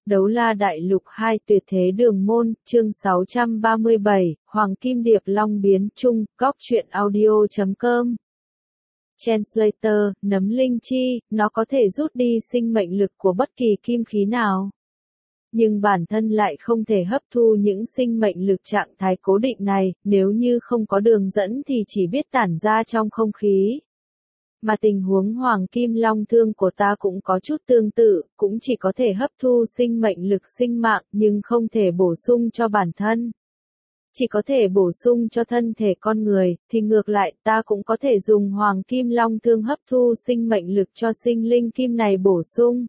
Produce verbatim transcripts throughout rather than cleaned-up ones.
Đấu La Đại Lục hai Tuyệt Thế Đường Môn, chương sáu trăm ba mươi bảy, Hoàng Kim Điệp Long biến chung, góc truyện audio chấm com. Translator, nấm linh chi, nó có thể rút đi sinh mệnh lực của bất kỳ kim khí nào. Nhưng bản thân lại không thể hấp thu những sinh mệnh lực trạng thái cố định này, nếu như không có đường dẫn thì chỉ biết tản ra trong không khí. Mà tình huống Hoàng Kim Long Thương của ta cũng có chút tương tự, cũng chỉ có thể hấp thu sinh mệnh lực sinh mạng nhưng không thể bổ sung cho bản thân. Chỉ có thể bổ sung cho thân thể con người, thì ngược lại ta cũng có thể dùng Hoàng Kim Long Thương hấp thu sinh mệnh lực cho sinh linh kim này bổ sung.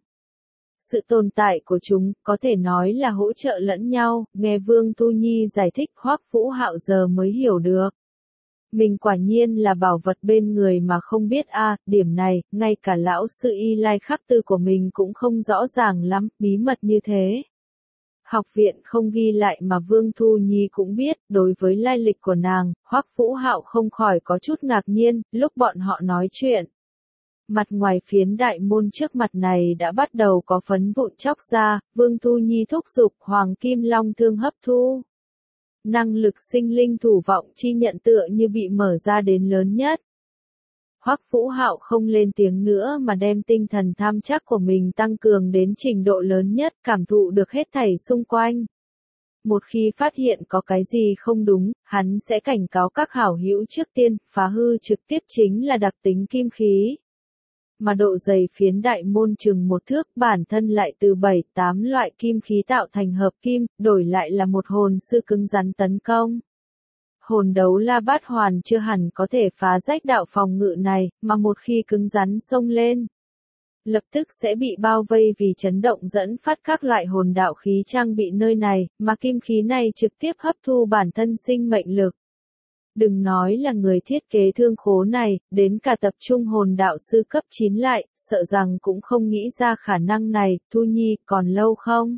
Sự tồn tại của chúng có thể nói là hỗ trợ lẫn nhau, nghe Vương Thu Nhi giải thích Hoắc Vũ Hạo giờ mới hiểu được. Mình quả nhiên là bảo vật bên người mà không biết a, à, điểm này, ngay cả lão sư Y Lai Khắc Tư của mình cũng không rõ ràng lắm, bí mật như thế. Học viện không ghi lại mà Vương Thu Nhi cũng biết, đối với lai lịch của nàng, Hoắc Vũ Hạo không khỏi có chút ngạc nhiên, lúc bọn họ nói chuyện. Mặt ngoài phiến đại môn trước mặt này đã bắt đầu có phấn vụn chóc ra, Vương Thu Nhi thúc giục Hoàng Kim Long Thương hấp thu. Năng lực sinh linh thủ vọng chi nhận tựa như bị mở ra đến lớn nhất. Hoắc Vũ Hạo không lên tiếng nữa mà đem tinh thần tham chắc của mình tăng cường đến trình độ lớn nhất, cảm thụ được hết thảy xung quanh. Một khi phát hiện có cái gì không đúng, hắn sẽ cảnh cáo các hảo hữu trước tiên, phá hư trực tiếp chính là đặc tính kim khí. Mà độ dày phiến đại môn chừng một thước, bản thân lại từ bảy tám loại kim khí tạo thành hợp kim, đổi lại là một hồn sư cứng rắn tấn công. Hồn đấu la bát hoàn chưa hẳn có thể phá rách đạo phòng ngự này, mà một khi cứng rắn xông lên, lập tức sẽ bị bao vây vì chấn động dẫn phát các loại hồn đạo khí trang bị nơi này, mà kim khí này trực tiếp hấp thu bản thân sinh mệnh lực. Đừng nói là người thiết kế thương khố này, đến cả tập trung hồn đạo sư cấp chín lại, sợ rằng cũng không nghĩ ra khả năng này. Thu Nhi, còn lâu không?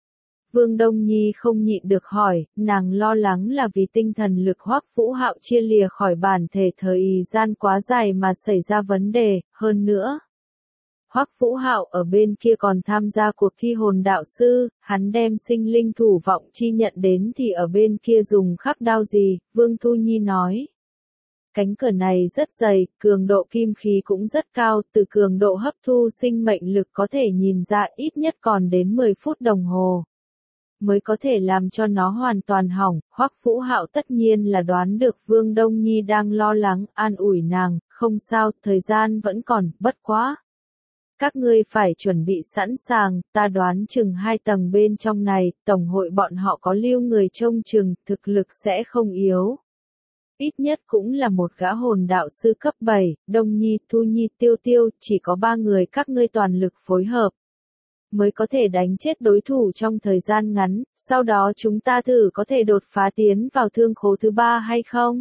Vương Đông Nhi không nhịn được hỏi, nàng lo lắng là vì tinh thần lực Hoắc Vũ Hạo chia lìa khỏi bản thể thời gian quá dài mà xảy ra vấn đề, hơn nữa. Hoắc Vũ Hạo ở bên kia còn tham gia cuộc thi hồn đạo sư, hắn đem sinh linh thủ vọng chi nhận đến thì ở bên kia dùng khắc đao gì, Vương Thu Nhi nói. Cánh cửa này rất dày, cường độ kim khí cũng rất cao, từ cường độ hấp thu sinh mệnh lực có thể nhìn ra ít nhất còn đến mười phút đồng hồ. Mới có thể làm cho nó hoàn toàn hỏng. Hoắc Vũ Hạo tất nhiên là đoán được Vương Đông Nhi đang lo lắng, an ủi nàng, không sao, thời gian vẫn còn, bất quá. Các ngươi phải chuẩn bị sẵn sàng, ta đoán chừng hai tầng bên trong này, tổng hội bọn họ có lưu người trông chừng, thực lực sẽ không yếu. Ít nhất cũng là một gã hồn đạo sư cấp bảy, Đông Nhi, Thu Nhi, Tiêu Tiêu, chỉ có ba người các ngươi toàn lực phối hợp. Mới có thể đánh chết đối thủ trong thời gian ngắn, sau đó chúng ta thử có thể đột phá tiến vào thương khố thứ ba hay không?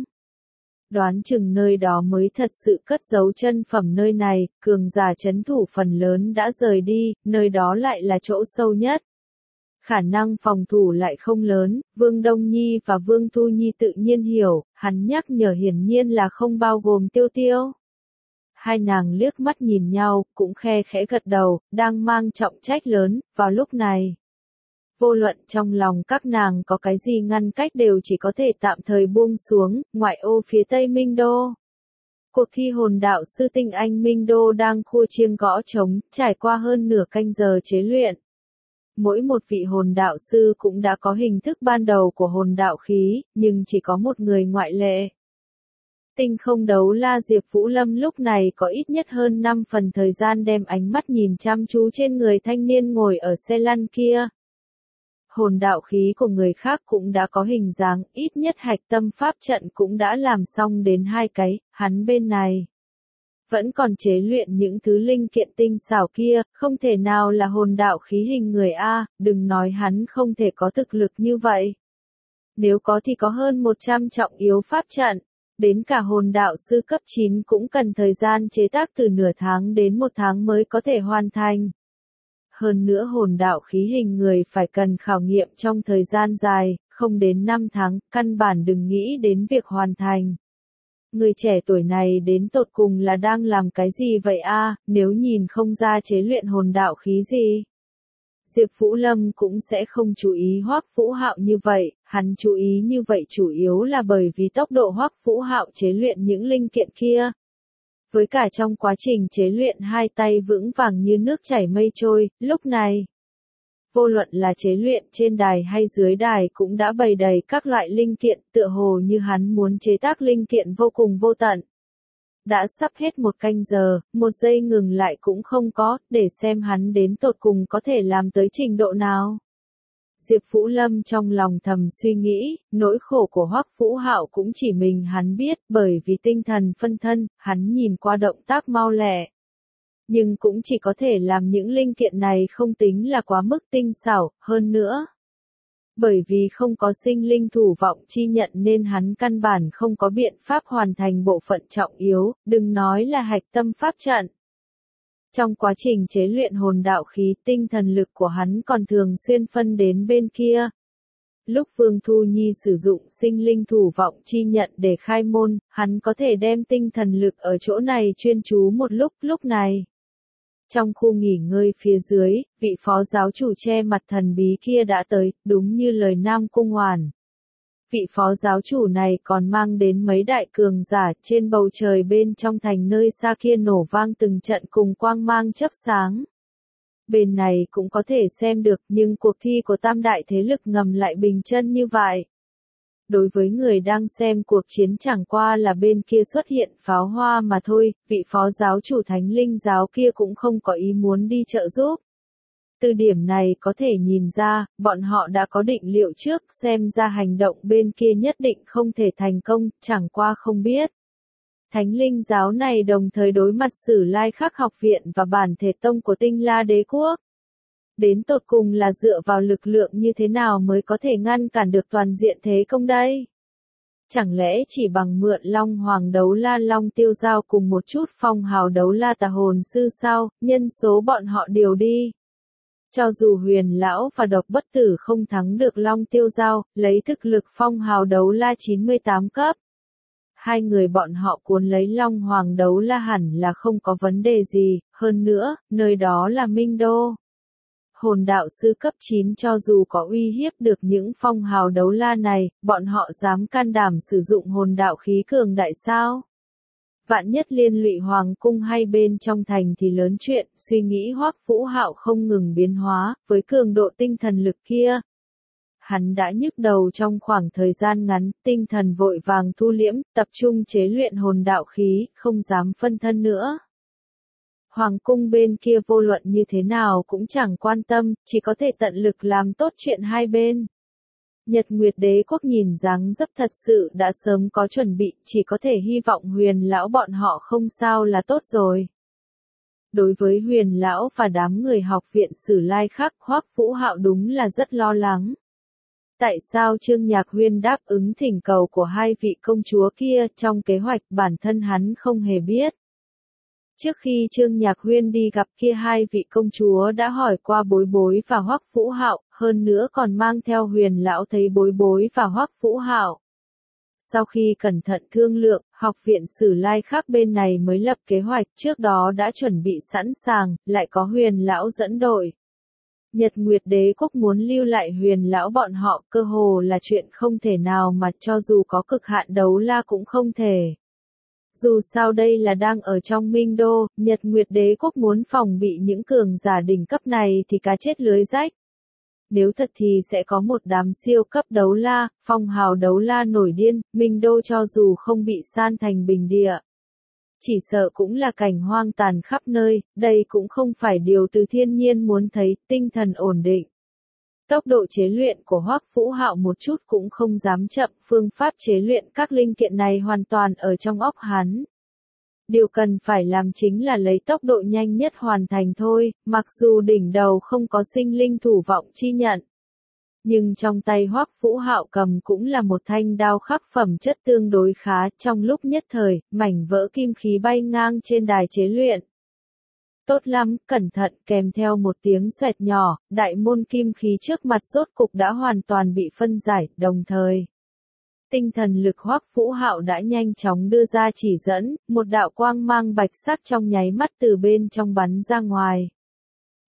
Đoán chừng nơi đó mới thật sự cất giấu chân phẩm nơi này, cường giả trấn thủ phần lớn đã rời đi, nơi đó lại là chỗ sâu nhất. Khả năng phòng thủ lại không lớn, Vương Đông Nhi và Vương Thu Nhi tự nhiên hiểu, hắn nhắc nhở hiển nhiên là không bao gồm Tiêu Tiêu. Hai nàng liếc mắt nhìn nhau, cũng khe khẽ gật đầu, đang mang trọng trách lớn, vào lúc này. Vô luận trong lòng các nàng có cái gì ngăn cách đều chỉ có thể tạm thời buông xuống, ngoại ô phía tây Minh Đô. Cuộc thi hồn đạo sư tinh anh Minh Đô đang khua chiêng gõ trống, trải qua hơn nửa canh giờ chế luyện. Mỗi một vị hồn đạo sư cũng đã có hình thức ban đầu của hồn đạo khí, nhưng chỉ có một người ngoại lệ. Tinh không đấu la Diệp Vũ Lâm lúc này có ít nhất hơn năm phần thời gian đem ánh mắt nhìn chăm chú trên người thanh niên ngồi ở xe lăn kia. Hồn đạo khí của người khác cũng đã có hình dáng, ít nhất hạch tâm pháp trận cũng đã làm xong đến hai cái, hắn bên này. Vẫn còn chế luyện những thứ linh kiện tinh xảo kia, không thể nào là hồn đạo khí hình người A, đừng nói hắn không thể có thực lực như vậy. Nếu có thì có hơn một trăm trọng yếu pháp trận, đến cả hồn đạo sư cấp chín cũng cần thời gian chế tác từ nửa tháng đến một tháng mới có thể hoàn thành. Hơn nữa hồn đạo khí hình người phải cần khảo nghiệm trong thời gian dài, không đến năm tháng, căn bản đừng nghĩ đến việc hoàn thành. Người trẻ tuổi này đến tột cùng là đang làm cái gì vậy a? Nếu nhìn không ra chế luyện hồn đạo khí gì. Diệp Vũ Lâm cũng sẽ không chú ý Hoắc Vũ Hạo như vậy, hắn chú ý như vậy chủ yếu là bởi vì tốc độ Hoắc Vũ Hạo chế luyện những linh kiện kia. Với cả trong quá trình chế luyện hai tay vững vàng như nước chảy mây trôi, lúc này, vô luận là chế luyện trên đài hay dưới đài cũng đã bày đầy các loại linh kiện, tựa hồ như hắn muốn chế tác linh kiện vô cùng vô tận. Đã sắp hết một canh giờ, một giây ngừng lại cũng không có, để xem hắn đến tột cùng có thể làm tới trình độ nào. Diệp Vũ Lâm trong lòng thầm suy nghĩ, nỗi khổ của Hoắc Vũ Hạo cũng chỉ mình hắn biết, bởi vì tinh thần phân thân, hắn nhìn qua động tác mau lẹ. Nhưng cũng chỉ có thể làm những linh kiện này không tính là quá mức tinh xảo, hơn nữa. Bởi vì không có sinh linh thủ vọng chi nhận nên hắn căn bản không có biện pháp hoàn thành bộ phận trọng yếu, đừng nói là hạch tâm pháp trận. Trong quá trình chế luyện hồn đạo khí, tinh thần lực của hắn còn thường xuyên phân đến bên kia. Lúc Vương Thu Nhi sử dụng sinh linh thủ vọng chi nhận để khai môn, hắn có thể đem tinh thần lực ở chỗ này chuyên chú một lúc, lúc này. Trong khu nghỉ ngơi phía dưới, vị phó giáo chủ che mặt thần bí kia đã tới, đúng như lời Nam Cung Hoàn. Vị phó giáo chủ này còn mang đến mấy đại cường giả trên bầu trời bên trong thành nơi xa kia nổ vang từng trận cùng quang mang chớp sáng. Bên này cũng có thể xem được nhưng cuộc thi của tam đại thế lực ngầm lại bình chân như vậy. Đối với người đang xem cuộc chiến chẳng qua là bên kia xuất hiện pháo hoa mà thôi, vị phó giáo chủ thánh linh giáo kia cũng không có ý muốn đi trợ giúp. Từ điểm này có thể nhìn ra, bọn họ đã có định liệu trước, xem ra hành động bên kia nhất định không thể thành công, chẳng qua không biết. Thánh linh giáo này đồng thời đối mặt Sử Lai Khắc học viện và bản thể tông của Tinh La Đế quốc. Đến tột cùng là dựa vào lực lượng như thế nào mới có thể ngăn cản được toàn diện thế công đây? Chẳng lẽ chỉ bằng mượn Long Hoàng đấu la Long Tiêu Giao cùng một chút phong hào đấu la tà hồn sư sao, nhân số bọn họ điều đi. Cho dù Huyền Lão và Độc Bất Tử không thắng được Long Tiêu Giao, lấy thực lực phong hào đấu la chín mươi tám cấp. Hai người bọn họ cuốn lấy Long Hoàng đấu la hẳn là không có vấn đề gì, hơn nữa, nơi đó là Minh Đô. Hồn đạo sư cấp chín cho dù có uy hiếp được những phong hào đấu la này, bọn họ dám can đảm sử dụng hồn đạo khí cường đại sao? Vạn nhất liên lụy hoàng cung hay bên trong thành thì lớn chuyện, suy nghĩ Hoắc Vũ Hạo không ngừng biến hóa, với cường độ tinh thần lực kia. Hắn đã nhức đầu trong khoảng thời gian ngắn, tinh thần vội vàng thu liễm, tập trung chế luyện hồn đạo khí, không dám phân thân nữa. Hoàng cung bên kia vô luận như thế nào cũng chẳng quan tâm, chỉ có thể tận lực làm tốt chuyện hai bên. Nhật Nguyệt Đế quốc nhìn dáng dấp thật sự đã sớm có chuẩn bị, chỉ có thể hy vọng Huyền Lão bọn họ không sao là tốt rồi. Đối với Huyền Lão và đám người học viện Sử Lai Khắc, Hoắc Vũ Hạo đúng là rất lo lắng. Tại sao Trương Nhạc Huyên đáp ứng thỉnh cầu của hai vị công chúa kia, trong kế hoạch bản thân hắn không hề biết. Trước khi Trương Nhạc Huyên đi gặp kia hai vị công chúa đã hỏi qua Bối Bối và Hoắc Vũ Hạo, hơn nữa còn mang theo Huyền Lão thấy Bối Bối và Hoắc Vũ Hạo. Sau khi cẩn thận thương lượng, học viện Sử Lai Khắc bên này mới lập kế hoạch, trước đó đã chuẩn bị sẵn sàng, lại có Huyền Lão dẫn đội. Nhật Nguyệt Đế quốc muốn lưu lại Huyền Lão bọn họ, cơ hồ là chuyện không thể nào mà cho dù có cực hạn đấu la cũng không thể. Dù sao đây là đang ở trong Minh Đô, Nhật Nguyệt Đế quốc muốn phòng bị những cường giả đỉnh cấp này thì cá chết lưới rách. Nếu thật thì sẽ có một đám siêu cấp đấu la, phong hào đấu la nổi điên, Minh Đô cho dù không bị san thành bình địa. Chỉ sợ cũng là cảnh hoang tàn khắp nơi, đây cũng không phải điều từ thiên nhiên muốn thấy, tinh thần ổn định. Tốc độ chế luyện của Hoắc Vũ Hạo một chút cũng không dám chậm, phương pháp chế luyện các linh kiện này hoàn toàn ở trong óc hắn. Điều cần phải làm chính là lấy tốc độ nhanh nhất hoàn thành thôi, mặc dù đỉnh đầu không có sinh linh thủ vọng chi nhận. Nhưng trong tay Hoắc Vũ Hạo cầm cũng là một thanh đao khắc phẩm chất tương đối khá, trong lúc nhất thời, mảnh vỡ kim khí bay ngang trên đài chế luyện. Tốt lắm, cẩn thận, kèm theo một tiếng xoẹt nhỏ, đại môn kim khí trước mặt rốt cục đã hoàn toàn bị phân giải, đồng thời. Tinh thần lực Hoắc Vũ Hạo đã nhanh chóng đưa ra chỉ dẫn, một đạo quang mang bạch sắc trong nháy mắt từ bên trong bắn ra ngoài.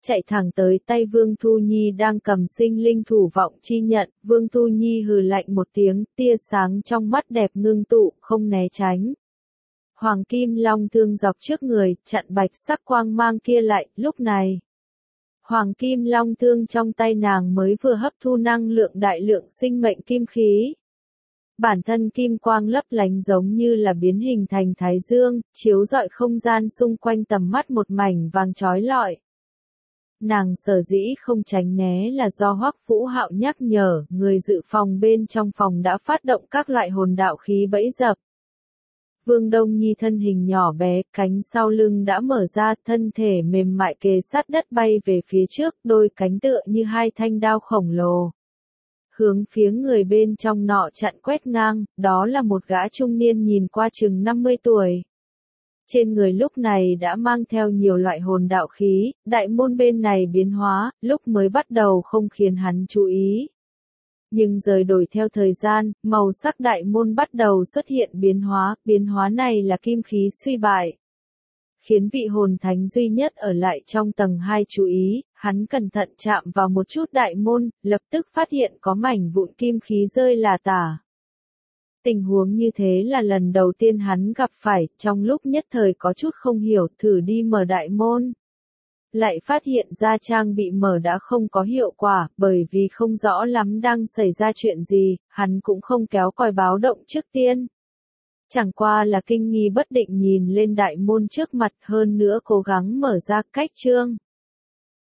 chạy thẳng tới tay Vương Thu Nhi đang cầm sinh linh thủ vọng chi nhận, Vương Thu Nhi hừ lạnh một tiếng, tia sáng trong mắt đẹp ngưng tụ, không né tránh. Hoàng Kim Long Thương dọc trước người, chặn bạch sắc quang mang kia lại, lúc này. Hoàng Kim Long Thương trong tay nàng mới vừa hấp thu năng lượng đại lượng sinh mệnh kim khí. Bản thân kim quang lấp lánh giống như là biến hình thành thái dương, chiếu rọi không gian xung quanh tầm mắt một mảnh vàng chói lọi. Nàng sở dĩ không tránh né là do Hoắc Vũ Hạo nhắc nhở, người dự phòng bên trong phòng đã phát động các loại hồn đạo khí bẫy dập. Vương Đông Nhi thân hình nhỏ bé, cánh sau lưng đã mở ra, thân thể mềm mại kề sát đất bay về phía trước, đôi cánh tựa như hai thanh đao khổng lồ. Hướng phía người bên trong nọ chặn quét ngang, đó là một gã trung niên nhìn qua chừng năm mươi tuổi. Trên người lúc này đã mang theo nhiều loại hồn đạo khí, đại môn bên này biến hóa, lúc mới bắt đầu không khiến hắn chú ý. Nhưng rời đổi theo thời gian, màu sắc đại môn bắt đầu xuất hiện biến hóa, biến hóa này là kim khí suy bại. Khiến vị hồn thánh duy nhất ở lại trong tầng hai chú ý, hắn cẩn thận chạm vào một chút đại môn, lập tức phát hiện có mảnh vụn kim khí rơi là tả. Tình huống như thế là lần đầu tiên hắn gặp phải, trong lúc nhất thời có chút không hiểu, thử đi mở đại môn. Lại phát hiện ra trang bị mở đã không có hiệu quả, bởi vì không rõ lắm đang xảy ra chuyện gì, hắn cũng không kéo còi báo động trước tiên. Chẳng qua là kinh nghi bất định nhìn lên đại môn trước mặt, hơn nữa cố gắng mở ra cách trương.